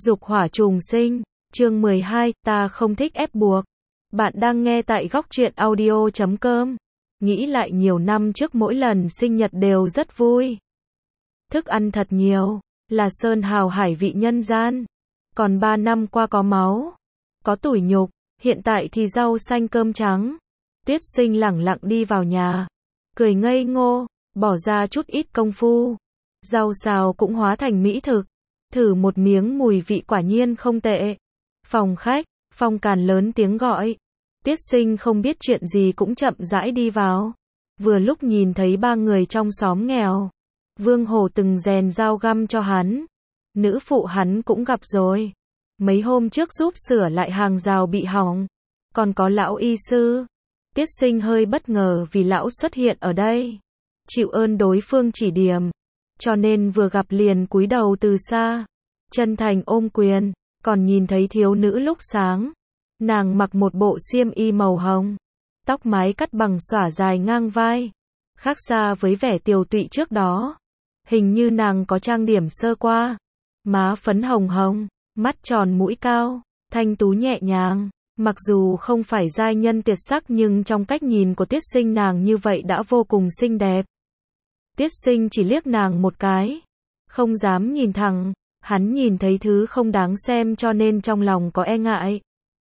Dục hỏa trùng sinh, chương 12, ta không thích ép buộc. Bạn đang nghe tại góc truyện audio.com. Nghĩ lại nhiều năm trước mỗi lần sinh nhật đều rất vui. Thức ăn thật nhiều, là sơn hào hải vị nhân gian. Còn 3 năm qua có máu, có tủi nhục, hiện tại thì rau xanh cơm trắng. Tuyết Sinh lẳng lặng đi vào nhà, cười ngây ngô, bỏ ra chút ít công phu. Rau xào cũng hóa thành mỹ thực. Thử một miếng mùi vị quả nhiên không tệ. Phòng khách, Phong Càn lớn tiếng gọi. Tuyết Sinh không biết chuyện gì cũng chậm rãi đi vào. Vừa lúc nhìn thấy 3 người trong xóm nghèo. Vương Hổ từng rèn dao găm cho hắn. Nữ phụ hắn cũng gặp rồi. Mấy hôm trước giúp sửa lại hàng rào bị hỏng. Còn có lão y sư. Tuyết Sinh hơi bất ngờ vì lão xuất hiện ở đây. Chịu ơn đối phương chỉ điểm. Cho nên vừa gặp liền cúi đầu từ xa, chân thành ôm quyền, còn nhìn thấy thiếu nữ lúc sáng. Nàng mặc một bộ xiêm y màu hồng, tóc mái cắt bằng xõa dài ngang vai, khác xa với vẻ tiều tụy trước đó. Hình như nàng có trang điểm sơ qua, má phấn hồng hồng, mắt tròn mũi cao, thanh tú nhẹ nhàng. Mặc dù không phải giai nhân tuyệt sắc nhưng trong cách nhìn của Tuyết Sinh nàng như vậy đã vô cùng xinh đẹp. Tuyết Sinh chỉ liếc nàng một cái, không dám nhìn thẳng, hắn nhìn thấy thứ không đáng xem cho nên trong lòng có e ngại.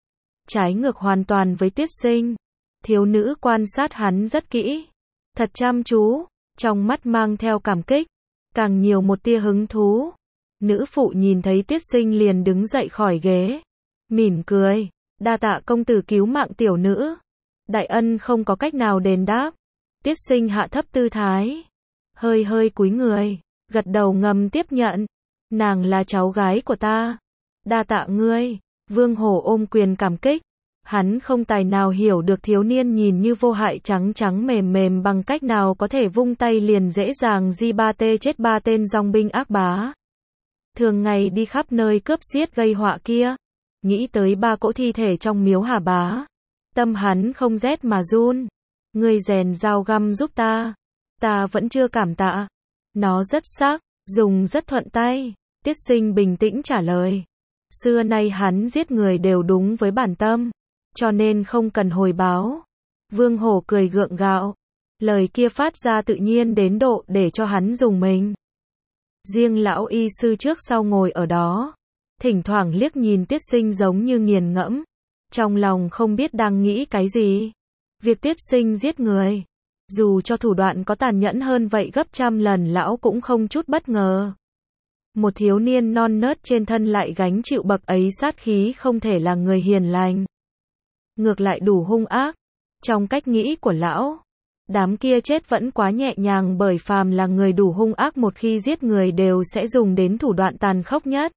Trái ngược hoàn toàn với Tuyết Sinh, thiếu nữ quan sát hắn rất kỹ, thật chăm chú, trong mắt mang theo cảm kích, càng nhiều một tia hứng thú. Nữ phụ nhìn thấy Tuyết Sinh liền đứng dậy khỏi ghế, mỉm cười, đa tạ công tử cứu mạng tiểu nữ. Đại ân không có cách nào đền đáp. Tuyết Sinh hạ thấp tư thái, hơi cúi người, gật đầu ngầm tiếp nhận. Nàng là cháu gái của ta. Đa tạ ngươi. Vương Hổ ôm quyền cảm kích. Hắn không tài nào hiểu được thiếu niên nhìn như vô hại trắng trắng mềm mềm bằng cách nào có thể vung tay liền dễ dàng di ba tê chết 3 tên dòng binh ác bá. Thường ngày đi khắp nơi cướp giết gây họa kia. Nghĩ tới 3 cỗ thi thể trong miếu Hà Bá. Tâm hắn không rét mà run. Ngươi rèn dao găm giúp ta. Ta vẫn chưa cảm tạ. Nó rất sắc, dùng rất thuận tay. Tuyết Sinh bình tĩnh trả lời. Xưa nay hắn giết người đều đúng với bản tâm, cho nên không cần hồi báo. Vương Hổ cười gượng gạo. Lời kia phát ra tự nhiên đến độ để cho hắn dùng mình. Riêng lão y sư trước sau ngồi ở đó, thỉnh thoảng liếc nhìn Tuyết Sinh giống như nghiền ngẫm. Trong lòng không biết đang nghĩ cái gì. Việc Tuyết Sinh giết người, dù cho thủ đoạn có tàn nhẫn hơn vậy gấp trăm lần lão cũng không chút bất ngờ. Một thiếu niên non nớt trên thân lại gánh chịu bậc ấy sát khí không thể là người hiền lành. Ngược lại đủ hung ác. Trong cách nghĩ của lão, đám kia chết vẫn quá nhẹ nhàng bởi phàm là người đủ hung ác một khi giết người đều sẽ dùng đến thủ đoạn tàn khốc nhất.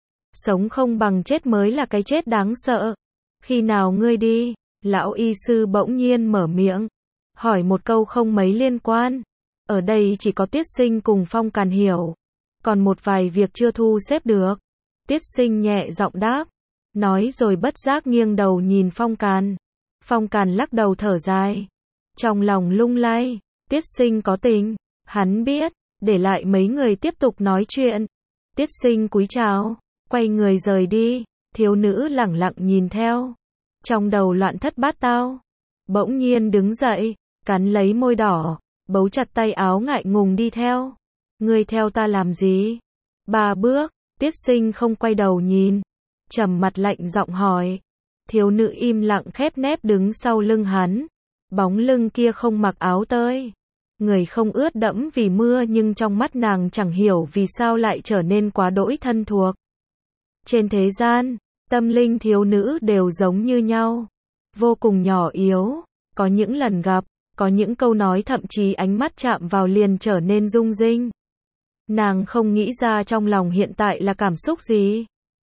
Sống không bằng chết mới là cái chết đáng sợ. Khi nào ngươi đi? Lão y sư bỗng nhiên mở miệng. Hỏi một câu không mấy liên quan. Ở đây chỉ có Tuyết Sinh cùng Phong Càn hiểu. Còn một vài việc chưa thu xếp được. Tuyết Sinh nhẹ giọng đáp. Nói rồi bất giác nghiêng đầu nhìn Phong Càn. Phong Càn lắc đầu thở dài. Trong lòng lung lay. Tuyết Sinh có tình. Hắn biết. Để lại mấy người tiếp tục nói chuyện. Tuyết Sinh cúi chào. Quay người rời đi. Thiếu nữ lẳng lặng nhìn theo. Trong đầu loạn thất bát tao. Bỗng nhiên đứng dậy. Cắn lấy môi đỏ, bấu chặt tay áo ngại ngùng đi theo. Ngươi theo ta làm gì? 3 bước, Tuyết Sinh không quay đầu nhìn. Trầm mặt lạnh giọng hỏi. Thiếu nữ im lặng khép nép đứng sau lưng hắn. Bóng lưng kia không mặc áo tơi. Người không ướt đẫm vì mưa nhưng trong mắt nàng chẳng hiểu vì sao lại trở nên quá đỗi thân thuộc. Trên thế gian, tâm linh thiếu nữ đều giống như nhau. Vô cùng nhỏ yếu. Có những lần gặp, có những câu nói thậm chí ánh mắt chạm vào liền trở nên rung rinh. Nàng không nghĩ ra trong lòng hiện tại là cảm xúc gì.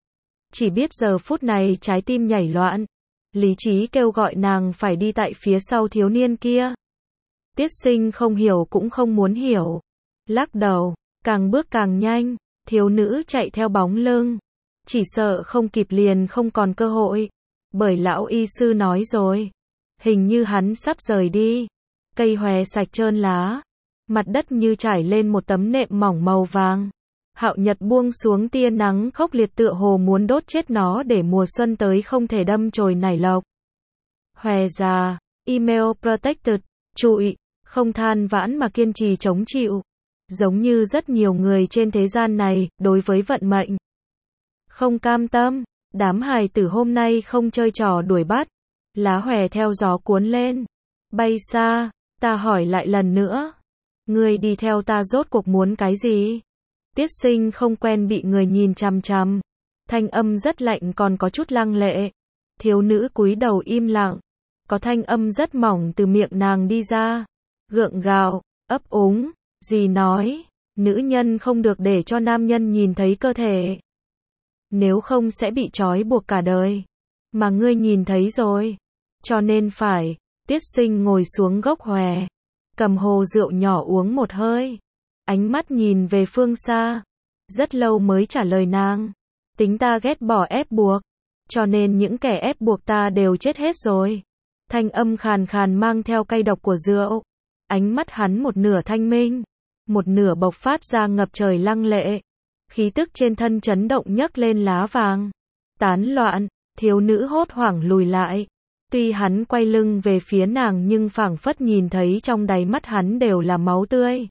Chỉ biết giờ phút này trái tim nhảy loạn. Lý trí kêu gọi nàng phải đi tại phía sau thiếu niên kia. Tuyết Sinh không hiểu cũng không muốn hiểu. Lắc đầu, càng bước càng nhanh. Thiếu nữ chạy theo bóng lưng. Chỉ sợ không kịp liền không còn cơ hội. Bởi lão y sư nói rồi. Hình như hắn sắp rời đi. Cây hòe sạch trơn lá. Mặt đất như trải lên một tấm nệm mỏng màu vàng. Hạo nhật buông xuống tia nắng khốc liệt tựa hồ muốn đốt chết nó để mùa xuân tới không thể đâm chồi nảy lộc. Hòe già, email protected, trụi, không than vãn mà kiên trì chống chịu. Giống như rất nhiều người trên thế gian này, đối với vận mệnh. Không cam tâm, đám hài tử hôm nay không chơi trò đuổi bắt. Lá hòe theo gió cuốn lên. Bay xa, ta hỏi lại lần nữa. Ngươi đi theo ta rốt cuộc muốn cái gì? Tiết Sinh không quen bị người nhìn chằm chằm. Thanh âm rất lạnh còn có chút lăng lệ. Thiếu nữ cúi đầu im lặng. Có thanh âm rất mỏng từ miệng nàng đi ra. Gượng gạo, ấp úng, gì nói, nữ nhân không được để cho nam nhân nhìn thấy cơ thể. Nếu không sẽ bị trói buộc cả đời. Mà ngươi nhìn thấy rồi. Cho nên phải, Tiết Sinh ngồi xuống gốc hòe. Cầm hồ rượu nhỏ uống một hơi. Ánh mắt nhìn về phương xa. Rất lâu mới trả lời nàng. Tính ta ghét bỏ ép buộc. Cho nên những kẻ ép buộc ta đều chết hết rồi. Thanh âm khàn khàn mang theo cay độc của rượu. Ánh mắt hắn một nửa thanh minh. Một nửa bộc phát ra ngập trời lăng lệ. Khí tức trên thân chấn động nhấc lên lá vàng. Tán loạn, thiếu nữ hốt hoảng lùi lại. Tuy hắn quay lưng về phía nàng nhưng phảng phất nhìn thấy trong đáy mắt hắn đều là máu tươi.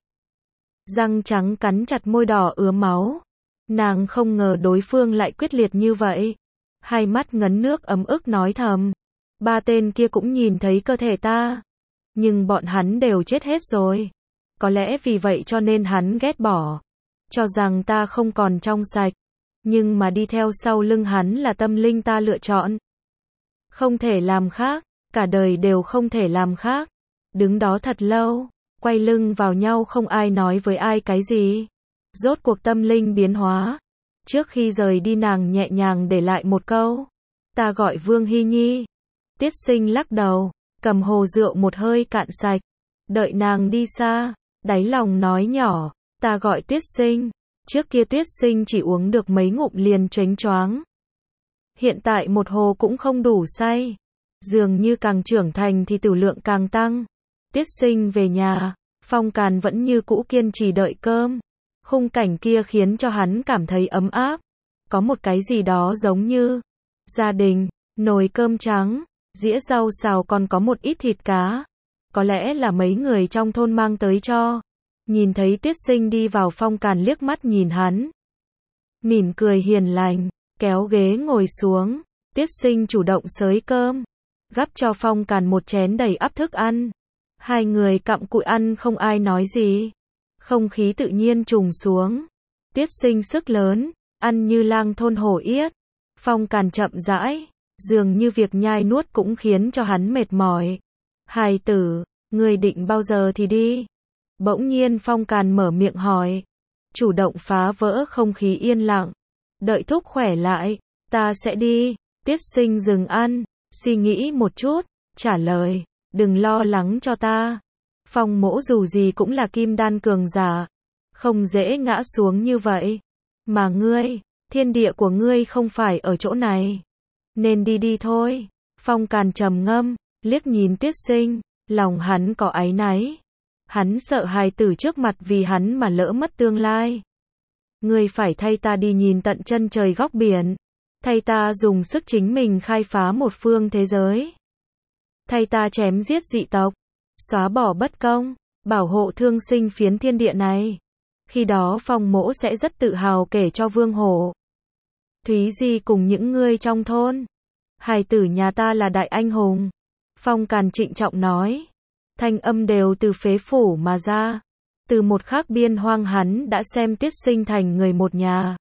Răng trắng cắn chặt môi đỏ ứa máu. Nàng không ngờ đối phương lại quyết liệt như vậy. Hai mắt ngấn nước ấm ức nói thầm. Ba tên kia cũng nhìn thấy cơ thể ta. Nhưng bọn hắn đều chết hết rồi. Có lẽ vì vậy cho nên hắn ghét bỏ. Cho rằng ta không còn trong sạch. Nhưng mà đi theo sau lưng hắn là tâm linh ta lựa chọn. Không thể làm khác. Cả đời đều không thể làm khác. Đứng đó thật lâu. Quay lưng vào nhau không ai nói với ai cái gì. Rốt cuộc tâm linh biến hóa. Trước khi rời đi nàng nhẹ nhàng để lại một câu. Ta gọi Vương Hy Nhi. Tiết Sinh lắc đầu. Cầm hồ rượu một hơi cạn sạch. Đợi nàng đi xa. Đáy lòng nói nhỏ. Ta gọi Tiết Sinh. Trước kia Tiết Sinh chỉ uống được mấy ngụm liền choáng choáng. Hiện tại một hồ cũng không đủ say. Dường như càng trưởng thành thì tử lượng càng tăng. Tiết Sinh về nhà. Phong Càn vẫn như cũ kiên trì đợi cơm. Khung cảnh kia khiến cho hắn cảm thấy ấm áp. Có một cái gì đó giống như gia đình, nồi cơm trắng, dĩa rau xào còn có một ít thịt cá. Có lẽ là mấy người trong thôn mang tới cho. Nhìn thấy Tiết Sinh đi vào Phong Càn liếc mắt nhìn hắn. Mỉm cười hiền lành, kéo ghế ngồi xuống. Tiết Sinh chủ động xới cơm. Gắp cho Phong Càn một chén đầy ắp thức ăn. Hai người cặm cụi ăn không ai nói gì. Không khí tự nhiên trùng xuống. Tiết Sinh sức lớn, ăn như lang thôn hổ yết. Phong Càn chậm rãi, dường như việc nhai nuốt cũng khiến cho hắn mệt mỏi. Hài tử, người định bao giờ thì đi? Bỗng nhiên Phong Càn mở miệng hỏi. Chủ động phá vỡ không khí yên lặng. Đợi thúc khỏe lại, ta sẽ đi. Tiết Sinh dừng ăn, suy nghĩ một chút, trả lời. Đừng lo lắng cho ta. Phong mỗ dù gì cũng là kim đan cường giả. Không dễ ngã xuống như vậy. Mà ngươi, thiên địa của ngươi không phải ở chỗ này. Nên đi đi thôi. Phong Càn trầm ngâm, liếc nhìn Tiết Sinh. Lòng hắn có áy náy. Hắn sợ hài tử trước mặt vì hắn mà lỡ mất tương lai. Ngươi phải thay ta đi nhìn tận chân trời góc biển. Thay ta dùng sức chính mình khai phá một phương thế giới. Thay ta chém giết dị tộc. Xóa bỏ bất công. Bảo hộ thương sinh phiến thiên địa này. Khi đó Phong mỗ sẽ rất tự hào kể cho Vương Hổ, Thúy Di cùng những ngươi trong thôn. Hài tử nhà ta là đại anh hùng. Phong Càn trịnh trọng nói. Thanh âm đều từ phế phủ mà ra. Từ một khắc biên hoang hắn đã xem Tiết Sinh thành người một nhà.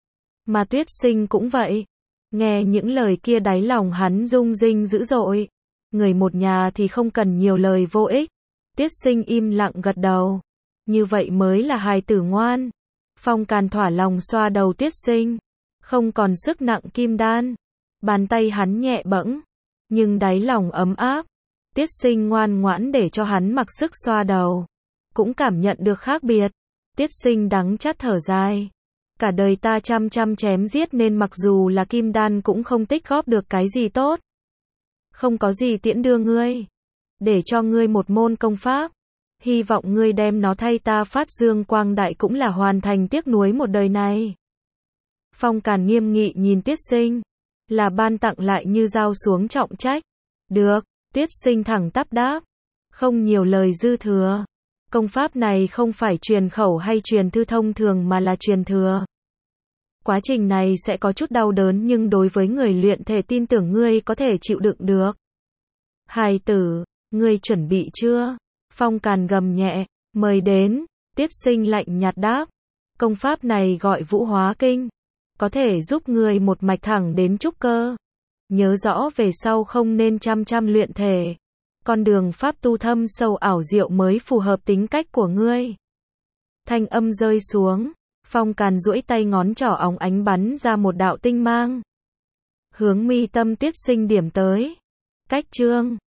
Mà Tuyết Sinh cũng vậy. Nghe những lời kia đáy lòng hắn rung rinh dữ dội. Người một nhà thì không cần nhiều lời vô ích. Tiết Sinh im lặng gật đầu. Như vậy mới là hài tử ngoan. Phong Càn thỏa lòng xoa đầu Tiết Sinh. Không còn sức nặng kim đan. Bàn tay hắn nhẹ bẫng. Nhưng đáy lòng ấm áp. Tiết Sinh ngoan ngoãn để cho hắn mặc sức xoa đầu. Cũng cảm nhận được khác biệt. Tiết Sinh đắng chát thở dài. Cả đời ta chăm chém giết nên mặc dù là kim đan cũng không tích góp được cái gì tốt. Không có gì tiễn đưa ngươi. Để cho ngươi một môn công pháp. Hy vọng ngươi đem nó thay ta phát dương quang đại cũng là hoàn thành tiếc nuối một đời này. Phong Càn nghiêm nghị nhìn Tuyết Sinh. Là ban tặng lại như dao xuống trọng trách. Được, Tuyết Sinh thẳng tắp đáp. Không nhiều lời dư thừa. Công pháp này không phải truyền khẩu hay truyền thư thông thường mà là truyền thừa. Quá trình này sẽ có chút đau đớn nhưng đối với người luyện thể tin tưởng ngươi có thể chịu đựng được. Hài tử, ngươi chuẩn bị chưa? Phong Càn gầm nhẹ, mời đến. Tuyết Sinh lạnh nhạt đáp. Công pháp này gọi Vũ Hóa Kinh. Có thể giúp ngươi một mạch thẳng đến trúc cơ. Nhớ rõ về sau không nên chăm luyện thể. Con đường pháp tu thâm sâu ảo diệu mới phù hợp tính cách của ngươi. Thanh âm rơi xuống. Phong Càn duỗi tay ngón trỏ óng ánh bắn ra một đạo tinh mang. Hướng mi tâm Tuyết Sinh điểm tới. Cách chương